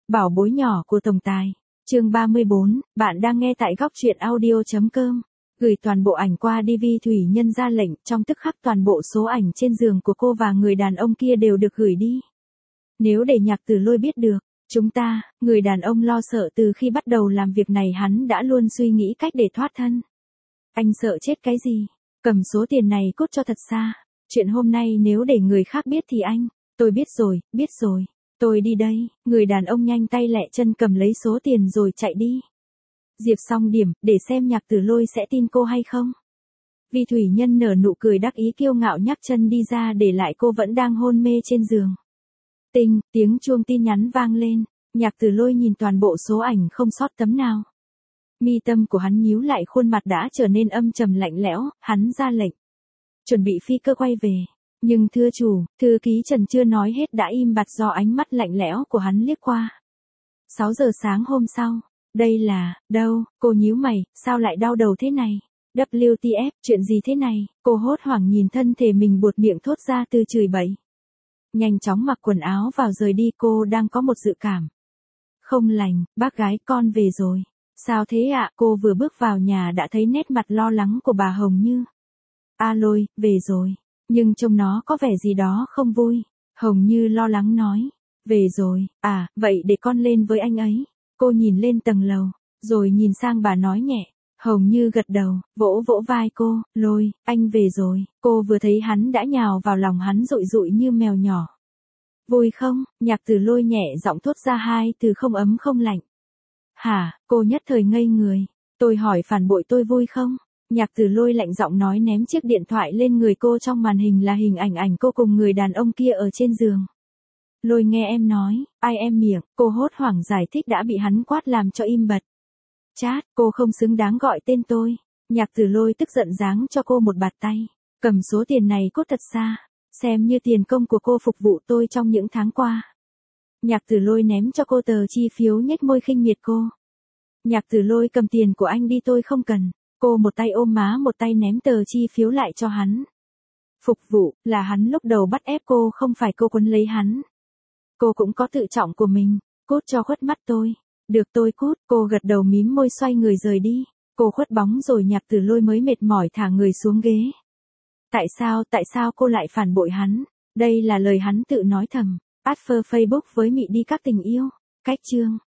Bảo bối nhỏ của tổng tài. Chương 34, bạn đang nghe tại góc truyện audio.com. Gửi toàn bộ ảnh qua DV Thủy Nhân ra lệnh, trong tức khắc toàn bộ số ảnh trên giường của cô và người đàn ông kia đều được gửi đi. Nếu để Nhạc Tử Lôi biết được, người đàn ông lo sợ từ khi bắt đầu làm việc này hắn đã luôn suy nghĩ cách để thoát thân. Anh sợ chết cái gì? Cầm số tiền này cút cho thật xa. Chuyện hôm nay nếu để người khác biết thì tôi biết rồi, tôi đi đây. Người đàn ông nhanh tay lẹ chân cầm lấy số tiền rồi chạy đi. Diệp xong điểm, để xem Nhạc Tử Lôi sẽ tin cô hay không. Vi Thủy Nhân nở nụ cười đắc ý kiêu ngạo nhắc chân đi ra để lại cô vẫn đang hôn mê trên giường. Tinh, tiếng chuông tin nhắn vang lên. Nhạc Tử Lôi nhìn toàn bộ số ảnh không sót tấm nào. Mi tâm của hắn nhíu lại, khuôn mặt đã trở nên âm trầm lạnh lẽo, hắn ra lệnh. Chuẩn bị phi cơ quay về. Nhưng thưa chủ, thư ký Trần chưa nói hết đã im bặt do ánh mắt lạnh lẽo của hắn liếc qua. 6 giờ sáng hôm sau. Đây là, đâu, cô nhíu mày, sao lại đau đầu thế này? WTF, chuyện gì thế này? Cô hốt hoảng nhìn thân thể mình buột miệng thốt ra từ chửi bậy. Nhanh chóng mặc quần áo vào rời đi, cô đang có một dự cảm không lành. Bác gái, con về rồi. Sao thế ạ? Cô vừa bước vào nhà đã thấy nét mặt lo lắng của bà Hồng Như. A Lôi, về rồi. Nhưng trông nó có vẻ gì đó không vui. Hồng Như lo lắng nói. Về rồi, à, vậy để con lên với anh ấy. Cô nhìn lên tầng lầu, rồi nhìn sang bà nói nhẹ. Hồng Như gật đầu, vỗ vỗ vai cô. Lôi, anh về rồi. Cô vừa thấy hắn đã nhào vào lòng hắn rụi rụi như mèo nhỏ. Vui không? Nhạc Tử Lôi nhẹ giọng thốt ra hai từ không ấm không lạnh. Hả? Cô nhất thời ngây người. Tôi hỏi phản bội tôi vui không? Nhạc Tử Lôi lạnh giọng nói, ném chiếc điện thoại lên người cô. Trong màn hình là hình ảnh cô cùng người đàn ông kia ở trên giường. Lôi nghe em nói, ai em miệng, cô hốt hoảng giải thích đã bị hắn quát làm cho im bặt. Chát, cô không xứng đáng gọi tên tôi. Nhạc Tử Lôi tức giận giáng cho cô một bạt tay. Cầm số tiền này cút thật xa, xem như tiền công của cô phục vụ tôi trong những tháng qua. Nhạc Tử Lôi ném cho cô tờ chi phiếu, nhếch môi khinh miệt cô. Nhạc Tử Lôi, cầm tiền của anh đi, tôi không cần. Cô một tay ôm má một tay ném tờ chi phiếu lại cho hắn. Phục vụ, là hắn lúc đầu bắt ép cô, không phải cô quấn lấy hắn. Cô cũng có tự trọng của mình. Cút cho khuất mắt tôi. Được, tôi cút. Cô gật đầu mím môi xoay người rời đi. Cô khuất bóng rồi Nhạc Tử Lôi mới mệt mỏi thả người xuống ghế. Tại sao cô lại phản bội hắn? Đây là lời hắn tự nói thầm. Adfer Facebook với Mị đi các tình yêu. Cách chương.